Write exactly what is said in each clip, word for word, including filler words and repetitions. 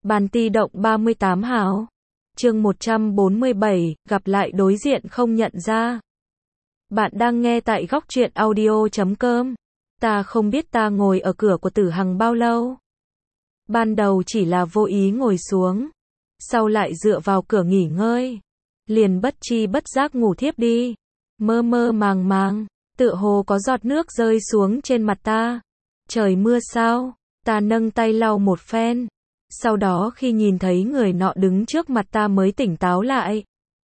Bàn ti động ba mươi tám hào. Chương một trăm bốn mươi bảy, gặp lại đối diện không nhận ra. Bạn đang nghe tại góc truyện audio chấm com. Ta không biết ta ngồi ở cửa của Tử Hằng bao lâu. Ban đầu chỉ là vô ý ngồi xuống, sau lại dựa vào cửa nghỉ ngơi, liền bất chi bất giác ngủ thiếp đi. Mơ mơ màng màng, tựa hồ có giọt nước rơi xuống trên mặt ta. Trời mưa sao? Ta nâng tay lau một phen. Sau đó khi nhìn thấy người nọ đứng trước mặt ta mới tỉnh táo lại.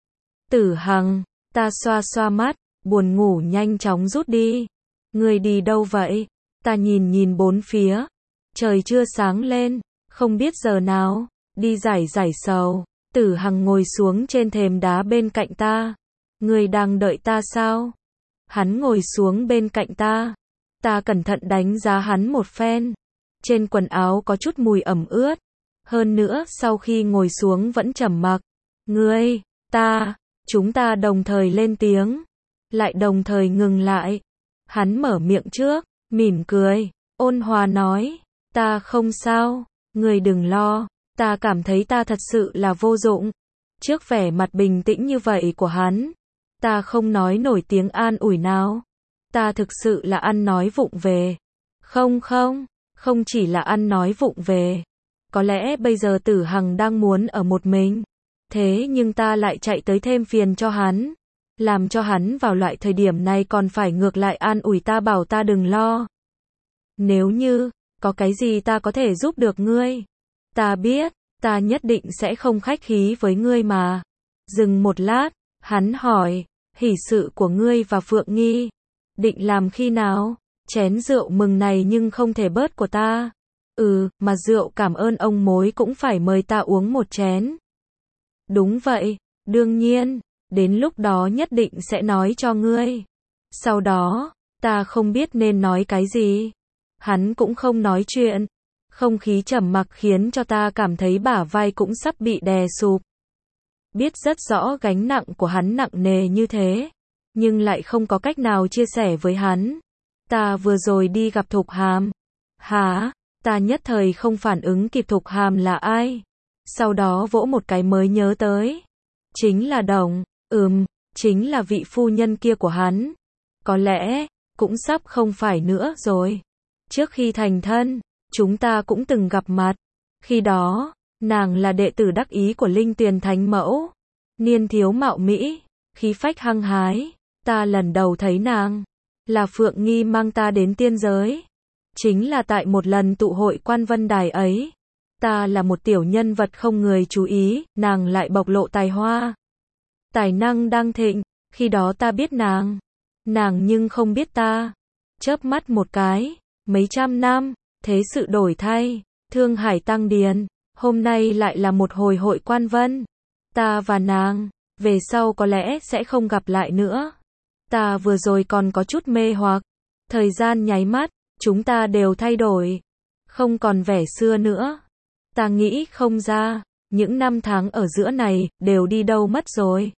Tử Hằng, ta xoa xoa mắt, buồn ngủ nhanh chóng rút đi. Người đi đâu vậy? Ta nhìn nhìn bốn phía. Trời chưa sáng lên, không biết giờ nào, đi giải giải sầu. Tử Hằng ngồi xuống trên thềm đá bên cạnh ta. Người đang đợi ta sao? Hắn ngồi xuống bên cạnh ta. Ta cẩn thận đánh giá hắn một phen. Trên quần áo có chút mùi ẩm ướt. Hơn nữa sau khi ngồi xuống vẫn trầm mặc. Ngươi, ta, chúng ta đồng thời lên tiếng. Lại đồng thời ngừng lại. Hắn mở miệng trước, mỉm cười, ôn hòa nói. Ta không sao, ngươi đừng lo. Ta cảm thấy ta thật sự là vô dụng. Trước vẻ mặt bình tĩnh như vậy của hắn, ta không nói nổi tiếng an ủi nào. Ta thực sự là ăn nói vụng về. Không không, không chỉ là ăn nói vụng về. Có lẽ bây giờ Tử Hằng đang muốn ở một mình. Thế nhưng ta lại chạy tới thêm phiền cho hắn. Làm cho hắn vào loại thời điểm này còn phải ngược lại an ủi ta bảo ta đừng lo. Nếu như, có cái gì ta có thể giúp được ngươi. Ta biết, ta nhất định sẽ không khách khí với ngươi mà. Dừng một lát, hắn hỏi, hỷ sự của ngươi và Phượng Nghi. Định làm khi nào? Chén rượu mừng này nhưng không thể bớt của ta. Ừ, mà rượu cảm ơn ông mối cũng phải mời ta uống một chén. Đúng vậy, đương nhiên, đến lúc đó nhất định sẽ nói cho ngươi. Sau đó, ta không biết nên nói cái gì. Hắn cũng không nói chuyện. Không khí trầm mặc khiến cho ta cảm thấy bả vai cũng sắp bị đè sụp. Biết rất rõ gánh nặng của hắn nặng nề như thế, nhưng lại không có cách nào chia sẻ với hắn. Ta vừa rồi đi gặp Thục Hàm. Hả? Ta nhất thời không phản ứng kịp Thục Hàm là ai. Sau đó vỗ một cái mới nhớ tới. Chính là Đồng, ừm, chính là vị phu nhân kia của hắn. Có lẽ, cũng sắp không phải nữa rồi. Trước khi thành thân, chúng ta cũng từng gặp mặt. Khi đó, nàng là đệ tử đắc ý của Linh Tuyền Thánh Mẫu. Niên thiếu mạo mỹ, khí phách hăng hái. Ta lần đầu thấy nàng, là Phượng Nghi mang ta đến tiên giới. Chính là tại một lần tụ hội Quan Vân Đài ấy. Ta là một tiểu nhân vật không người chú ý, nàng lại bộc lộ tài hoa. Tài năng đang thịnh, khi đó ta biết nàng. Nàng nhưng không biết ta. Chớp mắt một cái, mấy trăm năm, thế sự đổi thay, Thương Hải tăng điền, hôm nay lại là một hồi hội Quan Vân. Ta và nàng, về sau có lẽ sẽ không gặp lại nữa. Ta vừa rồi còn có chút mê hoặc, thời gian nháy mắt, chúng ta đều thay đổi, không còn vẻ xưa nữa. Ta nghĩ không ra, những năm tháng ở giữa này, đều đi đâu mất rồi.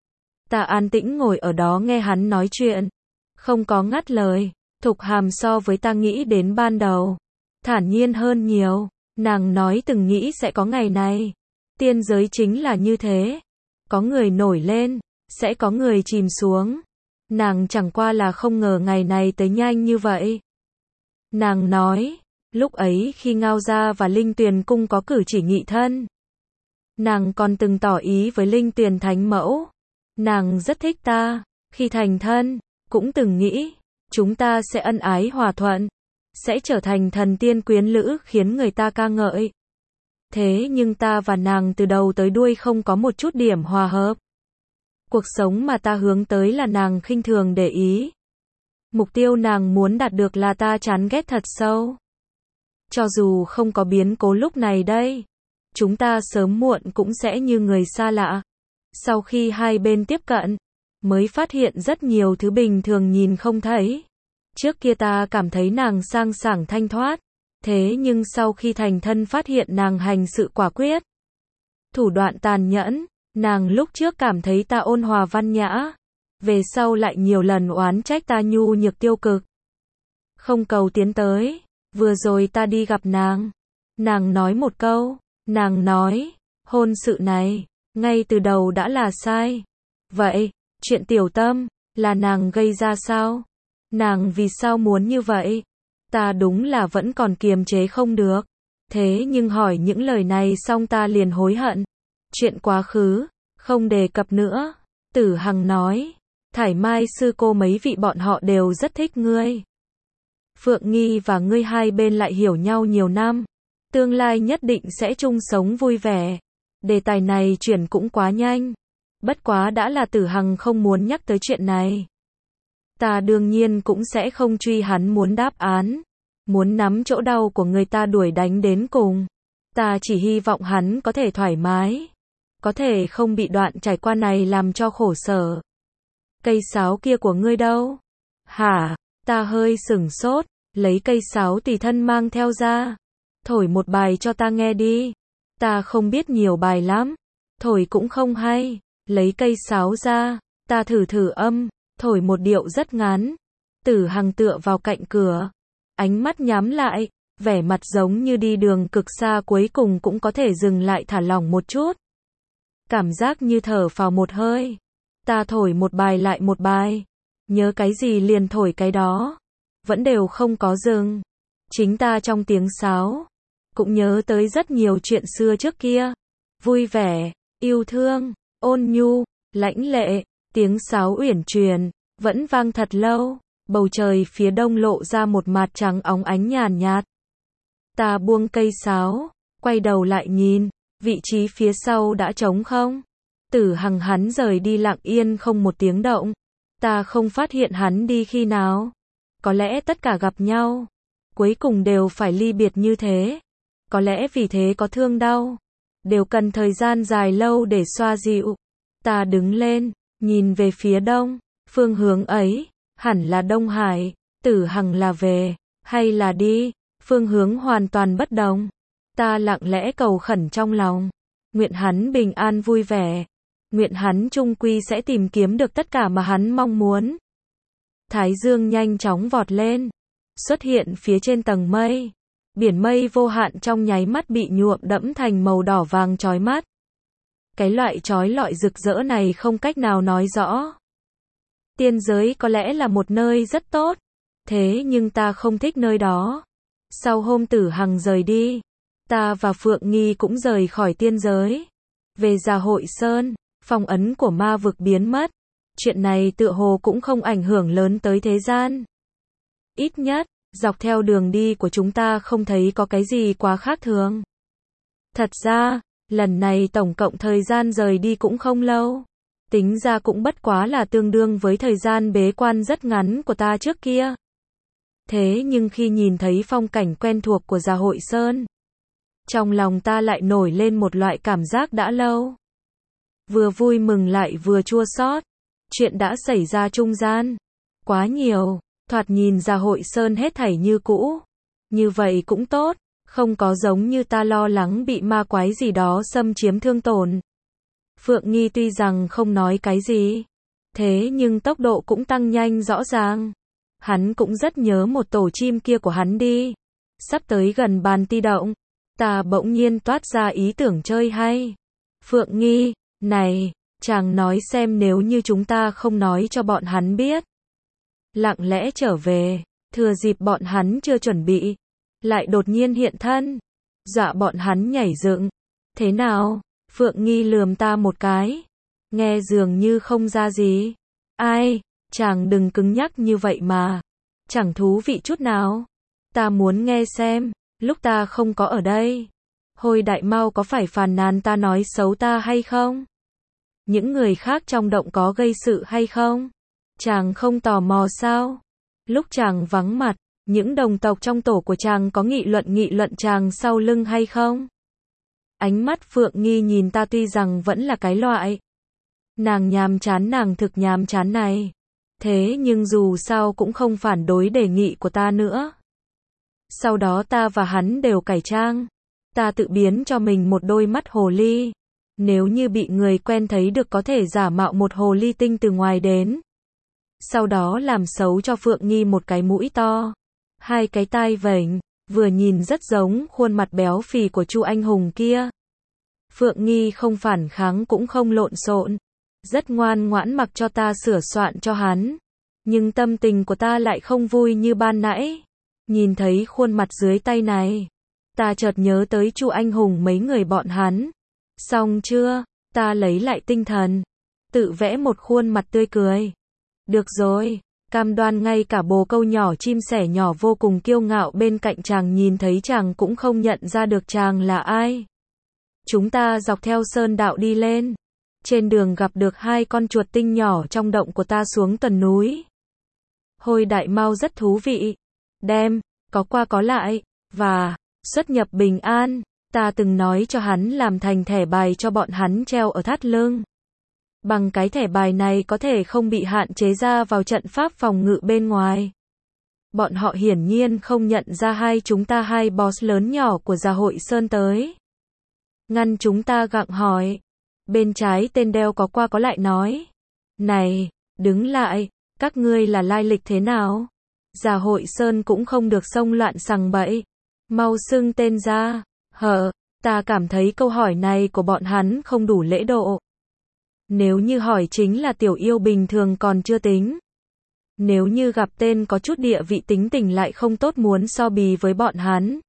Ta an tĩnh ngồi ở đó nghe hắn nói chuyện, không có ngắt lời. Thục Hàm so với ta nghĩ đến ban đầu, thản nhiên hơn nhiều. Nàng nói từng nghĩ sẽ có ngày này. Tiên giới chính là như thế. Có người nổi lên, sẽ có người chìm xuống. Nàng chẳng qua là không ngờ ngày này tới nhanh như vậy. Nàng nói, lúc ấy khi Ngao Gia và Linh Tuyền Cung có cử chỉ nghị thân, nàng còn từng tỏ ý với Linh Tuyền Thánh Mẫu. Nàng rất thích ta, khi thành thân, cũng từng nghĩ, chúng ta sẽ ân ái hòa thuận, sẽ trở thành thần tiên quyến lữ khiến người ta ca ngợi. Thế nhưng ta và nàng từ đầu tới đuôi không có một chút điểm hòa hợp. Cuộc sống mà ta hướng tới là nàng khinh thường để ý. Mục tiêu nàng muốn đạt được là ta chán ghét thật sâu. Cho dù không có biến cố lúc này đây, chúng ta sớm muộn cũng sẽ như người xa lạ. Sau khi hai bên tiếp cận, mới phát hiện rất nhiều thứ bình thường nhìn không thấy. Trước kia ta cảm thấy nàng sang sảng thanh thoát, thế nhưng sau khi thành thân phát hiện nàng hành sự quả quyết, thủ đoạn tàn nhẫn. Nàng lúc trước cảm thấy ta ôn hòa văn nhã, về sau lại nhiều lần oán trách ta nhu nhược tiêu cực, không cầu tiến tới. Vừa rồi ta đi gặp nàng, nàng nói một câu, Nàng nói, hôn sự này, ngay từ đầu đã là sai. Vậy, chuyện Tiểu Tâm, là nàng gây ra sao? Nàng vì sao muốn như vậy? Ta đúng là vẫn còn kiềm chế không được. Thế nhưng hỏi những lời này xong ta liền hối hận. Chuyện quá khứ, không đề cập nữa. Tử Hằng nói, Thải Mai sư cô mấy vị bọn họ đều rất thích ngươi. Phượng Nghi và ngươi hai bên lại hiểu nhau nhiều năm. Tương lai nhất định sẽ chung sống vui vẻ. Đề tài này chuyển cũng quá nhanh. Bất quá đã là Tử Hằng không muốn nhắc tới chuyện này. Ta đương nhiên cũng sẽ không truy hắn muốn đáp án. Muốn nắm chỗ đau của người ta đuổi đánh đến cùng. Ta chỉ hy vọng hắn có thể thoải mái. Có thể không bị đoạn trải qua này làm cho khổ sở. Cây sáo kia của ngươi đâu? Hả? Ta hơi sửng sốt, lấy cây sáo tùy thân mang theo ra. Thổi một bài cho ta nghe đi. Ta không biết nhiều bài lắm. Thổi cũng không hay. Lấy cây sáo ra, ta thử thử âm, thổi một điệu rất ngắn. Tử Hằng tựa vào cạnh cửa. Ánh mắt nhắm lại, vẻ mặt giống như đi đường cực xa cuối cùng cũng có thể dừng lại thả lỏng một chút. Cảm giác như thở phào một hơi. Ta thổi một bài lại một bài. Nhớ cái gì liền thổi cái đó. Vẫn đều không có dừng. Chính ta trong tiếng sáo. Cũng nhớ tới rất nhiều chuyện xưa trước kia. Vui vẻ, yêu thương, ôn nhu, lãnh lệ. Tiếng sáo uyển chuyển, vẫn vang thật lâu. Bầu trời phía đông lộ ra một mạt trắng óng ánh nhàn nhạt. Ta buông cây sáo, quay đầu lại nhìn. Vị trí phía sau đã trống không? Tử Hằng hắn rời đi lặng yên không một tiếng động. Ta không phát hiện hắn đi khi nào. Có lẽ tất cả gặp nhau. Cuối cùng đều phải ly biệt như thế. Có lẽ vì thế có thương đau. Đều cần thời gian dài lâu để xoa dịu. Ta đứng lên, nhìn về phía đông. Phương hướng ấy, hẳn là Đông Hải. Tử Hằng là về, hay là đi. Phương hướng hoàn toàn bất đồng. Ta lặng lẽ cầu khẩn trong lòng. Nguyện hắn bình an vui vẻ. Nguyện hắn chung quy sẽ tìm kiếm được tất cả mà hắn mong muốn. Thái dương nhanh chóng vọt lên. Xuất hiện phía trên tầng mây. Biển mây vô hạn trong nháy mắt bị nhuộm đẫm thành màu đỏ vàng chói mắt. Cái loại chói lọi rực rỡ này không cách nào nói rõ. Tiên giới có lẽ là một nơi rất tốt. Thế nhưng ta không thích nơi đó. Sau hôm Tử Hằng rời đi. Ta và Phượng Nghi cũng rời khỏi tiên giới. Về Gia Hội Sơn, phong ấn của ma vực biến mất. Chuyện này tựa hồ cũng không ảnh hưởng lớn tới thế gian. Ít nhất, dọc theo đường đi của chúng ta không thấy có cái gì quá khác thường. Thật ra, lần này tổng cộng thời gian rời đi cũng không lâu. Tính ra cũng bất quá là tương đương với thời gian bế quan rất ngắn của ta trước kia. Thế nhưng khi nhìn thấy phong cảnh quen thuộc của Gia Hội Sơn, trong lòng ta lại nổi lên một loại cảm giác đã lâu. Vừa vui mừng lại vừa chua xót. Chuyện đã xảy ra trung gian. Quá nhiều. Thoạt nhìn Gia Hội Sơn hết thảy như cũ. Như vậy cũng tốt. Không có giống như ta lo lắng bị ma quái gì đó xâm chiếm thương tổn. Phượng Nghi tuy rằng không nói cái gì. Thế nhưng tốc độ cũng tăng nhanh rõ ràng. Hắn cũng rất nhớ một tổ chim kia của hắn đi. Sắp tới gần bàn ti động. Ta bỗng nhiên toát ra ý tưởng chơi hay. Phượng Nghi, này, chàng nói xem nếu như chúng ta không nói cho bọn hắn biết. Lặng lẽ trở về, thừa dịp bọn hắn chưa chuẩn bị. Lại đột nhiên hiện thân. Dọa bọn hắn nhảy dựng. Thế nào? Phượng Nghi lườm ta một cái. Nghe dường như không ra gì. Ai, chàng đừng cứng nhắc như vậy mà. Chẳng thú vị chút nào. Ta muốn nghe xem. Lúc ta không có ở đây, Hồi Đại Mao có phải phàn nàn ta nói xấu ta hay không? Những người khác trong động có gây sự hay không? Chàng không tò mò sao? Lúc chàng vắng mặt, những đồng tộc trong tổ của chàng có nghị luận nghị luận chàng sau lưng hay không? Ánh mắt Phượng Nghi nhìn ta tuy rằng vẫn là cái loại. Nàng nhàm chán nàng thực nhàm chán này. Thế nhưng dù sao cũng không phản đối đề nghị của ta nữa. Sau đó ta và hắn đều cải trang. Ta tự biến cho mình một đôi mắt hồ ly. Nếu như bị người quen thấy được có thể giả mạo một hồ ly tinh từ ngoài đến. Sau đó làm xấu cho Phượng Nghi một cái mũi to. Hai cái tai vểnh, vừa nhìn rất giống khuôn mặt béo phì của Chu Anh Hùng kia. Phượng Nghi không phản kháng cũng không lộn xộn, rất ngoan ngoãn mặc cho ta sửa soạn cho hắn. Nhưng tâm tình của ta lại không vui như ban nãy. Nhìn thấy khuôn mặt dưới tay này, ta chợt nhớ tới Chu Anh Hùng mấy người bọn hắn. Xong chưa? Ta lấy lại tinh thần, tự vẽ một khuôn mặt tươi cười. Được rồi, cam đoan ngay cả bồ câu nhỏ chim sẻ nhỏ vô cùng kiêu ngạo bên cạnh chàng nhìn thấy chàng cũng không nhận ra được chàng là ai. Chúng ta dọc theo sơn đạo đi lên. Trên đường gặp được hai con chuột tinh nhỏ trong động của ta xuống tần núi. Hôi đại mao rất thú vị. Đem, có qua có lại, và xuất nhập bình an. Ta từng nói cho hắn làm thành thẻ bài cho bọn hắn treo ở thắt lưng. Bằng cái thẻ bài này có thể không bị hạn chế ra vào trận pháp phòng ngự bên ngoài. Bọn họ hiển nhiên không nhận ra hai chúng ta hai boss lớn nhỏ của Gia Hội Sơn tới. Ngăn chúng ta gặng hỏi. Bên trái tên đeo có qua có lại nói. Này, đứng lại, các ngươi là lai lịch thế nào? Gia Hội Sơn cũng không được xông loạn sằng bậy. Mau xưng tên ra. Hờ, ta cảm thấy câu hỏi này của bọn hắn không đủ lễ độ. Nếu như hỏi chính là tiểu yêu bình thường còn chưa tính. Nếu như gặp tên có chút địa vị tính tình lại không tốt muốn so bì với bọn hắn.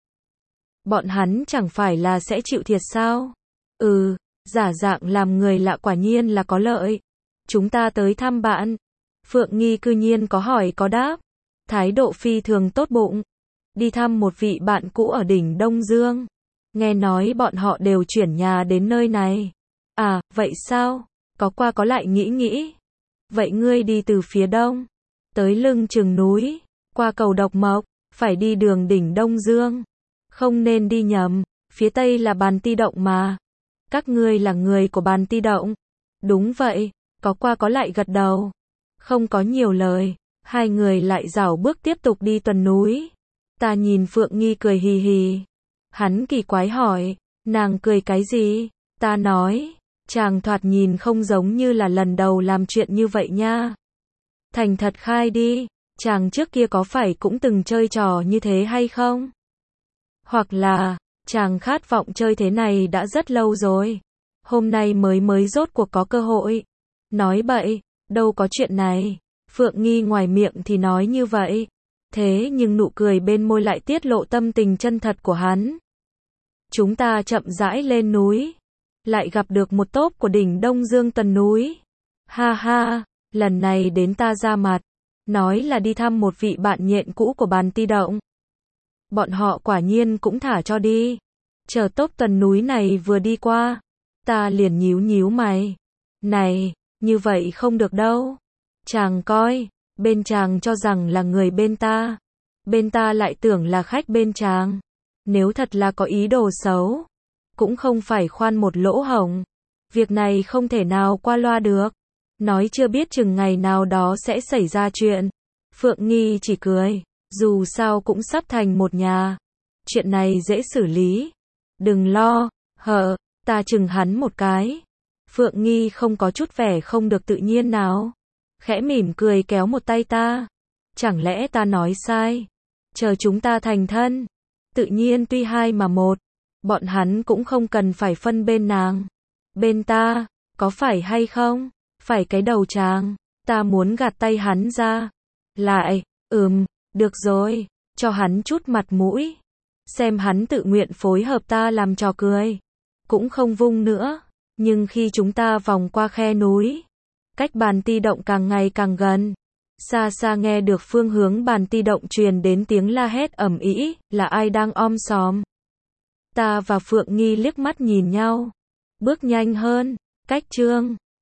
Bọn hắn chẳng phải là sẽ chịu thiệt sao? Ừ, giả dạng làm người lạ quả nhiên là có lợi. Chúng ta tới thăm bạn. Phượng Nghi cư nhiên có hỏi có đáp. Thái độ phi thường tốt bụng. Đi thăm một vị bạn cũ ở đỉnh Đông Dương. Nghe nói bọn họ đều chuyển nhà đến nơi này. À, vậy sao? Có qua có lại nghĩ nghĩ. Vậy ngươi đi từ phía đông, tới lưng chừng núi, qua cầu Độc Mộc, phải đi đường đỉnh Đông Dương. Không nên đi nhầm, phía tây là Bàn Ti Động mà. Các ngươi là người của Bàn Ti Động. Đúng vậy, có qua có lại gật đầu. Không có nhiều lời, hai người lại rảo bước tiếp tục đi tuần núi. Ta nhìn Phượng Nghi cười hì hì. Hắn kỳ quái hỏi, nàng cười cái gì? Ta nói, chàng thoạt nhìn không giống như là lần đầu làm chuyện như vậy nha. Thành thật khai đi, chàng trước kia có phải cũng từng chơi trò như thế hay không? Hoặc là, chàng khát vọng chơi thế này đã rất lâu rồi. Hôm nay mới mới rốt cuộc có cơ hội. Nói bậy, đâu có chuyện này. Phượng Nghi ngoài miệng thì nói như vậy. Thế nhưng nụ cười bên môi lại tiết lộ tâm tình chân thật của hắn. Chúng ta chậm rãi lên núi. Lại gặp được một tốp của đỉnh Đông Dương tần núi. Ha ha, lần này đến ta ra mặt. Nói là đi thăm một vị bạn nhện cũ của Bàn Ti Động. Bọn họ quả nhiên cũng thả cho đi. Chờ tốp tần núi này vừa đi qua. Ta liền nhíu nhíu mày. Này, như vậy không được đâu. Chàng coi, bên chàng cho rằng là người bên ta. Bên ta lại tưởng là khách bên chàng. Nếu thật là có ý đồ xấu, cũng không phải khoan một lỗ hổng. Việc này không thể nào qua loa được. Nói chưa biết chừng ngày nào đó sẽ xảy ra chuyện. Phượng Nghi chỉ cười. Dù sao cũng sắp thành một nhà. Chuyện này dễ xử lý. Đừng lo, hờ, ta chừng hắn một cái. Phượng Nghi không có chút vẻ không được tự nhiên nào. Khẽ mỉm cười kéo một tay ta. Chẳng lẽ ta nói sai? Chờ chúng ta thành thân. Tự nhiên tuy hai mà một. Bọn hắn cũng không cần phải phân bên nàng. Bên ta, có phải hay không? Phải cái đầu chàng. Ta muốn gạt tay hắn ra. Lại, ừm, được rồi. Cho hắn chút mặt mũi. Xem hắn tự nguyện phối hợp ta làm trò cười. Cũng không vung nữa. Nhưng khi chúng ta vòng qua khe núi, cách Bàn Ti Động càng ngày càng gần. Xa xa nghe được phương hướng Bàn Ti Động truyền đến tiếng la hét ầm ĩ, là ai đang om sòm. Ta và Phượng Nghi liếc mắt nhìn nhau. Bước nhanh hơn, cách chương